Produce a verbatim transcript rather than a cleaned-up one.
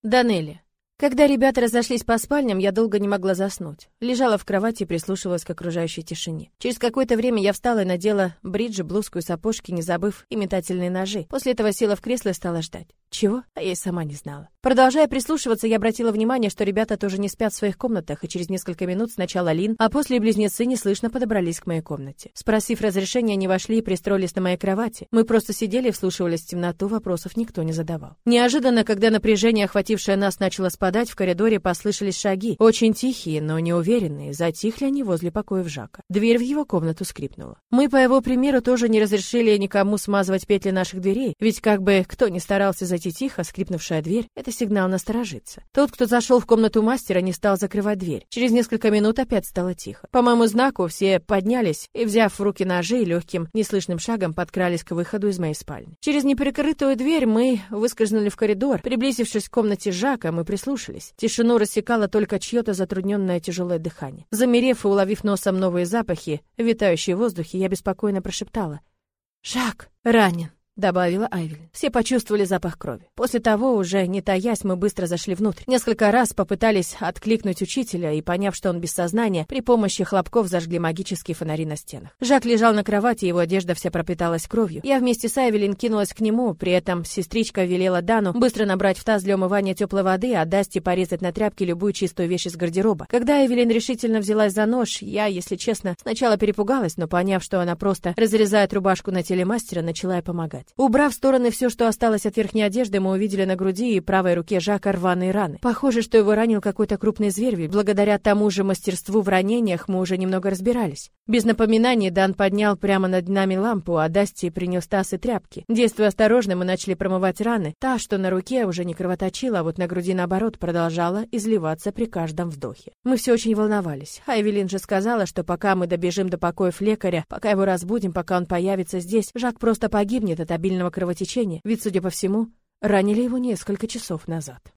Данелли. Когда ребята разошлись по спальням, я долго не могла заснуть. Лежала в кровати и прислушивалась к окружающей тишине. Через какое-то время я встала и надела бриджи, блузку и сапожки, не забыв и метательные ножи. После этого села в кресло и стала ждать. Чего? А я и сама не знала. Продолжая прислушиваться, я обратила внимание, что ребята тоже не спят в своих комнатах, и через несколько минут сначала Лин, а после и близнецы неслышно подобрались к моей комнате. Спросив разрешения, они вошли и пристроились на моей кровати. Мы просто сидели и вслушивались в темноту, вопросов никто не задавал. Неожиданно, когда напряжение, охватившее нас, начало спадать, в коридоре послышались шаги, очень тихие, но неуверенные. Затихли они возле покоев Жака. Дверь в его комнату скрипнула. Мы, по его примеру, тоже не разрешили никому смазывать петли наших дверей, ведь как бы кто ни старался зайти тихо, скрипнувшая дверь — это сигнал насторожиться. Тот, кто зашел в комнату мастера, не стал закрывать дверь. Через несколько минут опять стало тихо. По моему знаку все поднялись и, взяв в руки ножи, легким, неслышным шагом подкрались к выходу из моей спальни. Через неприкрытую дверь мы выскользнули в коридор. Приблизившись к комнате Жака, мы прислушались. Тишину рассекало только чье-то затрудненное тяжелое дыхание. Замерев и уловив носом новые запахи, витающие в воздухе, я беспокойно прошептала: «Жак ранен», — добавила Айвелин. Все почувствовали запах крови. После того, уже не таясь, мы быстро зашли внутрь. Несколько раз попытались откликнуть учителя и, поняв, что он без сознания, при помощи хлопков зажгли магические фонари на стенах. Жак лежал на кровати, его одежда вся пропиталась кровью. Я вместе с Айвелин кинулась к нему, при этом сестричка велела Дану быстро набрать в таз для умывания теплой воды, а Дасти порезать на тряпке любую чистую вещь из гардероба. Когда Айвелин решительно взялась за нож, я, если честно, сначала перепугалась, но, поняв, что она просто разрезает рубашку на теле мастера, начала ей помогать. Убрав в стороны все, что осталось от верхней одежды, мы увидели на груди и правой руке Жака рваные раны. Похоже, что его ранил какой-то крупный зверь, ведь благодаря тому же мастерству в ранениях мы уже немного разбирались. Без напоминаний Дан поднял прямо над нами лампу, а Дасти принес таз и тряпки. Действуя осторожно, мы начали промывать раны. Та, что на руке, уже не кровоточила, а вот на груди, наоборот, продолжала изливаться при каждом вдохе. Мы все очень волновались. Айвелин же сказала, что пока мы добежим до покоев лекаря, пока его разбудим, пока он появится здесь, Жак просто погибнет от обильного кровотечения, ведь, судя по всему, ранили его несколько часов назад.